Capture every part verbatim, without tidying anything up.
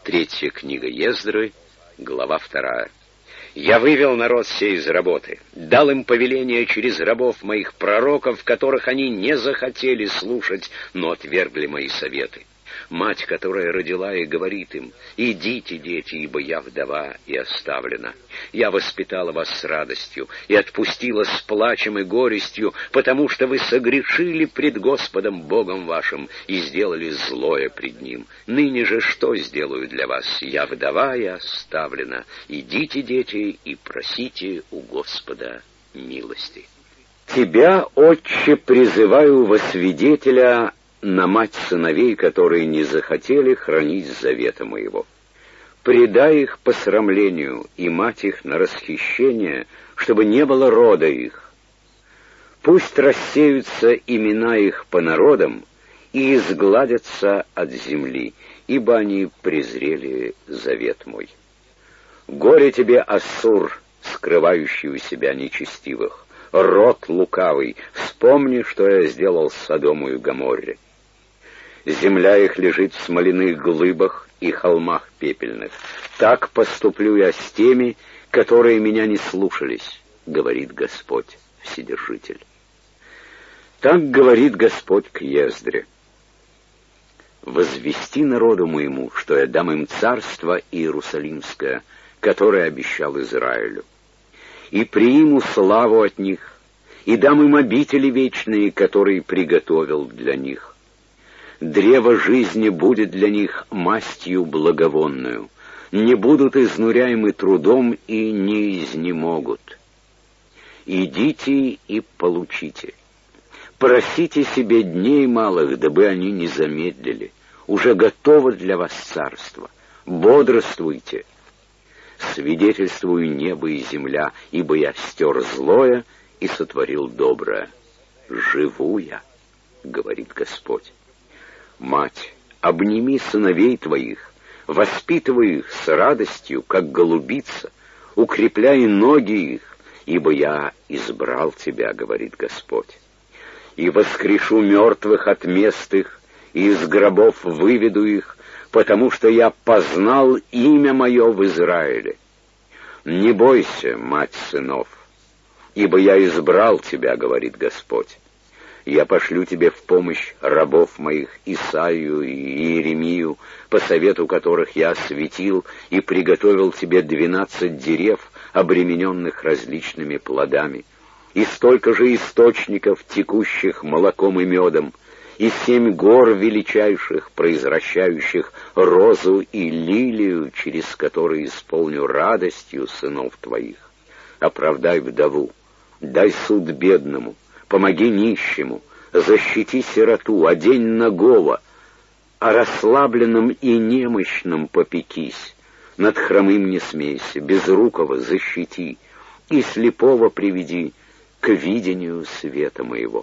Третья книга Ездры, глава вторая. «Я вывел народ сей из работы, дал им повеление через рабов моих пророков, которых они не захотели слушать, но отвергли мои советы. Мать, которая родила, и говорит им: идите, дети, ибо я вдова и оставлена. Я воспитала вас с радостью и отпустила с плачем и горестью, потому что вы согрешили пред Господом Богом вашим и сделали злое пред Ним. Ныне же что сделаю для вас? Я вдова и оставлена. Идите, дети, и просите у Господа милости. Тебя, Отче, призываю во свидетеля на мать сыновей, которые не захотели хранить завета моего. Предай их посрамлению и мать их на расхищение, чтобы не было рода их. Пусть рассеются имена их по народам и изгладятся от земли, ибо они презрели завет мой. Горе тебе, Ассур, скрывающий у себя нечестивых, род лукавый, вспомни, что я сделал с Содому и Гоморре. Земля их лежит в смоляных глыбах и холмах пепельных. Так поступлю я с теми, которые меня не слушались, говорит Господь Вседержитель. Так говорит Господь к Ездре: возвести народу моему, что я дам им царство Иерусалимское, которое обещал Израилю, и приму славу от них, и дам им обители вечные, которые приготовил для них. Древо жизни будет для них мастью благовонную, не будут изнуряемы трудом и не изнемогут. Идите и получите. Просите себе дней малых, дабы они не замедлили. Уже готово для вас царство. Бодрствуйте. Свидетельствую небо и земля, ибо я стер злое и сотворил доброе. Живу я, говорит Господь. Мать, обними сыновей твоих, воспитывай их с радостью, как голубица, укрепляй ноги их, ибо я избрал тебя, говорит Господь. И воскрешу мертвых от мест их, и из гробов выведу их, потому что я познал имя мое в Израиле. Не бойся, мать сынов, ибо я избрал тебя, говорит Господь. Я пошлю тебе в помощь рабов моих Исаию и Иеремию, по совету которых я осветил и приготовил тебе двенадцать дерев, обремененных различными плодами, и столько же источников, текущих молоком и медом, и семь гор величайших, произвращающих розу и лилию, через которые исполню радостью сынов твоих. Оправдай вдову, дай суд бедному, помоги нищему, защити сироту, одень нагого, о расслабленном и немощном попекись, над хромым не смейся, безрукого защити, и слепого приведи к видению света моего.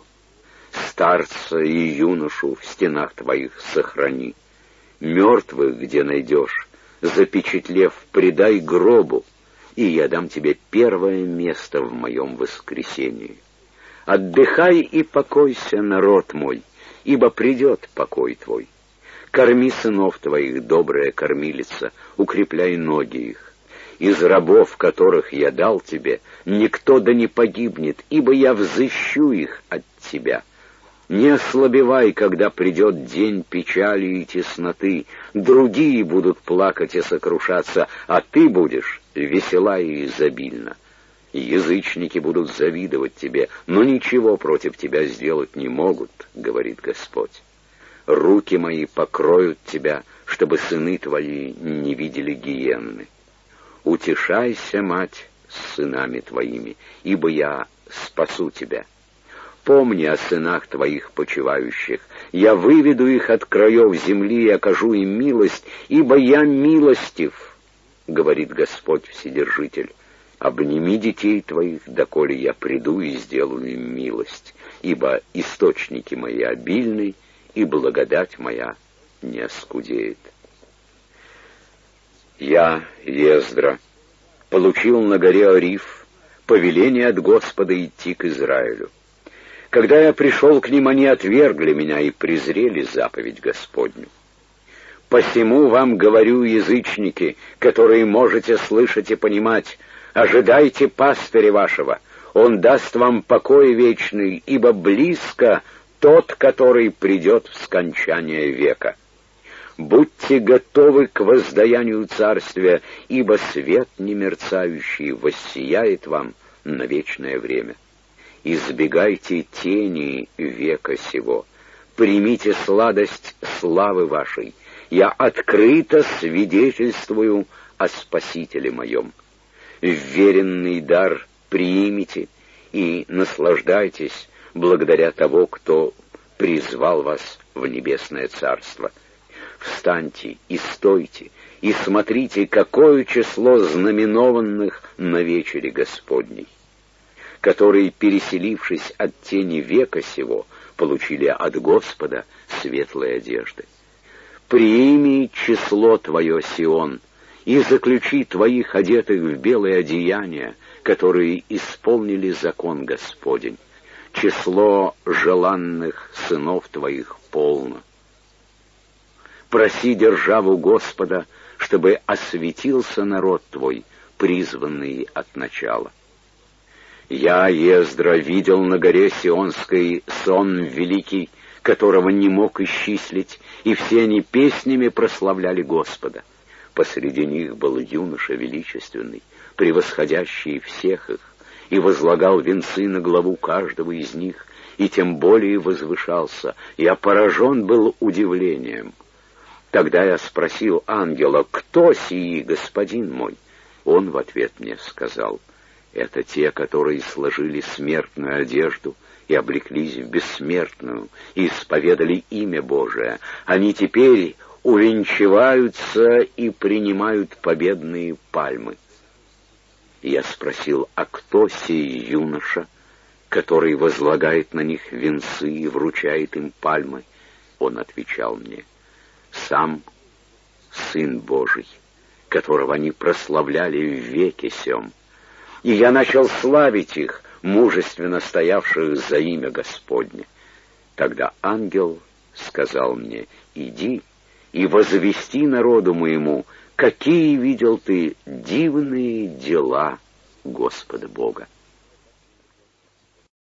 Старца и юношу в стенах твоих сохрани, мертвых, где найдешь, запечатлев, предай гробу, и я дам тебе первое место в моем воскресении. Отдыхай и покойся, народ мой, ибо придет покой твой. Корми сынов твоих, добрая кормилица, укрепляй ноги их. Из рабов, которых я дал тебе, никто да не погибнет, ибо я взыщу их от тебя. Не ослабевай, когда придет день печали и тесноты, другие будут плакать и сокрушаться, а ты будешь весела и изобильна. Язычники будут завидовать тебе, но ничего против тебя сделать не могут, говорит Господь. Руки мои покроют тебя, чтобы сыны твои не видели гиенны. Утешайся, мать, с сынами твоими, ибо я спасу тебя. Помни о сынах твоих почивающих. Я выведу их от краев земли и окажу им милость, ибо я милостив, говорит Господь Вседержитель. Обними детей твоих, доколе я приду и сделаю им милость, ибо источники мои обильны, и благодать моя не оскудеет. Я, Ездра, получил на горе Ориф повеление от Господа идти к Израилю. Когда я пришел к ним, они отвергли меня и презрели заповедь Господню. Посему вам говорю, язычники, которые можете слышать и понимать, ожидайте пастыря вашего, он даст вам покой вечный, ибо близко тот, который придет в скончание века. Будьте готовы к воздаянию царствия, ибо свет немерцающий воссияет вам на вечное время. Избегайте тени века сего, примите сладость славы вашей. Я открыто свидетельствую о Спасителе моем. Вверенный дар примите и наслаждайтесь благодаря того, кто призвал вас в небесное царство. Встаньте и стойте, и смотрите, какое число знаменованных на вечере Господней, которые, переселившись от тени века сего, получили от Господа светлые одежды. Прими число твое, Сион, и заключи твоих одетых в белое одеяние, которые исполнили закон Господень. Число желанных сынов твоих полно. Проси державу Господа, чтобы осветился народ твой, призванный от начала. Я, Ездра, видел на горе Сионской сон великий, которого не мог исчислить, и все они песнями прославляли Господа. Посреди них был юноша величественный, превосходящий всех их, и возлагал венцы на главу каждого из них, и тем более возвышался. Я поражен был удивлением. Тогда я спросил ангела: «Кто сии, господин мой?» Он в ответ мне сказал: «Это те, которые сложили смертную одежду и облеклись в бессмертную, и исповедали имя Божие. Они теперь увенчиваются и принимают победные пальмы». Я спросил: «А кто сей юноша, который возлагает на них венцы и вручает им пальмы?» Он отвечал мне: «Сам Сын Божий, которого они прославляли в веке сем». И я начал славить их, мужественно стоявших за имя Господне. Тогда ангел сказал мне: «Иди и возвести народу моему, какие видел ты дивные дела Господа Бога».